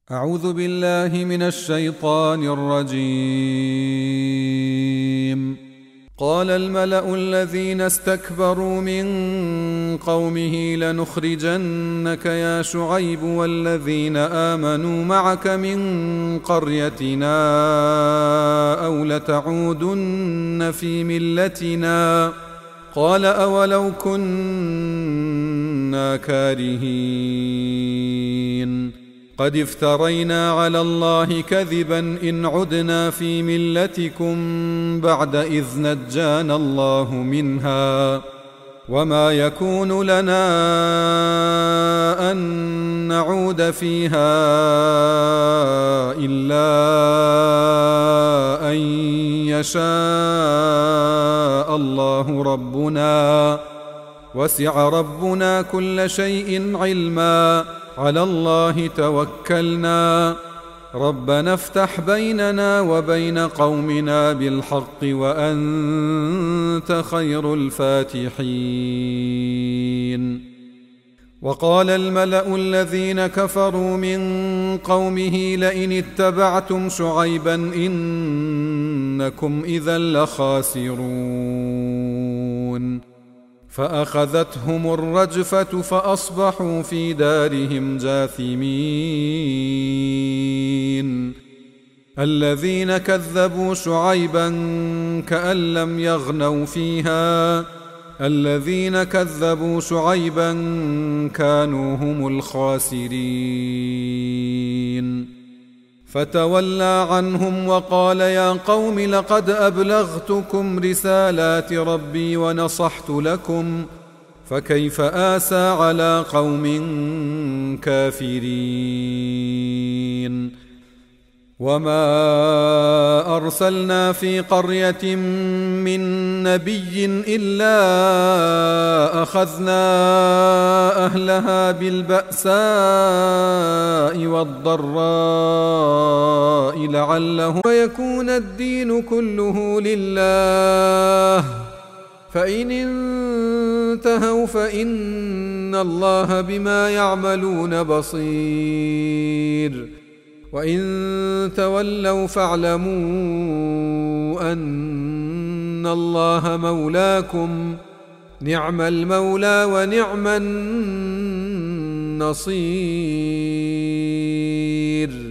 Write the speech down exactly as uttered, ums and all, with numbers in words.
أعوذ بالله من الشيطان الرجيم. قال الملأ الذين استكبروا من قومه لنخرجنك يا شعيب والذين آمنوا معك من قريتنا أو لتعودن في ملتنا قال أولو كنا كارهين قد افترينا على الله كذبا إن عدنا في ملتكم بعد إذ نجانا الله منها وما يكون لنا أن نعود فيها إلا أن يشاء الله ربنا وسع ربنا كل شيء علما على الله توكلنا ربنا افتح بيننا وبين قومنا بالحق وأنت خير الفاتحين. وقال الملأ الذين كفروا من قومه لئن اتبعتم شعيبا إنكم إذا لخاسرون فأخذتهم الرجفة فأصبحوا في دارهم جاثمين. الذين كذبوا شعيبا كأن لم يغنوا فيها الذين كذبوا شعيبا كانوا هم الخاسرين. فتولى عنهم وقال يا قوم لقد أبلغتكم رسالات ربي ونصحت لكم فكيف آسى على قوم كافرين. وما أرسلنا في قرية من نبي إلا أخذنا أهلها بالبأساء والضراء لعلهم ويكون الدين كله لله فإن انتهوا فإن الله بما يعملون بصير وإن تولوا فاعلموا أن الله مولاكم نعم المولى ونعم النصير.